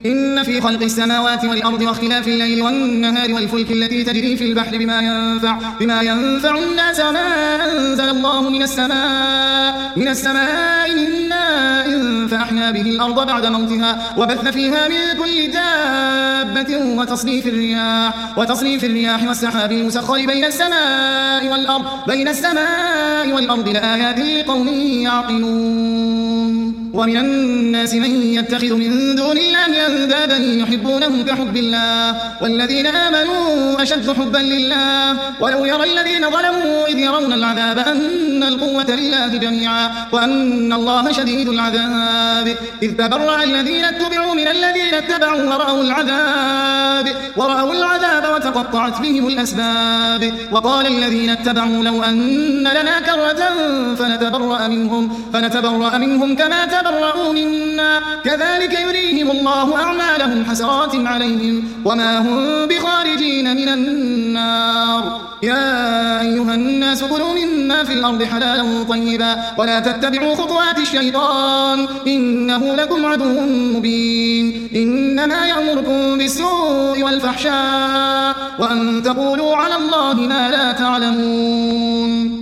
إن في خلق السماوات والأرض واختلاف الليل والنهار والفلك التي تجري في البحر بما ينفع الناس وما أنزل الله من السماء من ماء فأحيا به الأرض بعد موتها وبث فيها من كل دابة وتصريف الرياح والسحاب المسخر بين السماء والأرض لآيات لقوم يعقلون. ومن الناس من يتخذ من دون الله أندادا يحبونهم كحب الله والذين آمنوا أشد حبا لله ولو يرى الذين ظلموا إذ يرون العذاب أن القوة لله جميعا وأن الله شديد العذاب إذ تبرأ الذين اتبعوا من الذين اتبعوا ورأوا العذاب وتقطعت بهم الأسباب وقال الذين اتبعوا لو أن لنا كرة فنتبرأ منهم كما تبرؤوا منا كذلك يريهم الله أعمالهم حسرات عليهم وما هم بخارجين من النار. يا أيها الناس كلوا مما في الأرض حلالا طيبا ولا تتبعوا خطوات الشيطان إنه لكم عدو مبين. إنما يأمركم بالسوء والفحشاء وأن تقولوا على الله ما لا تعلمون.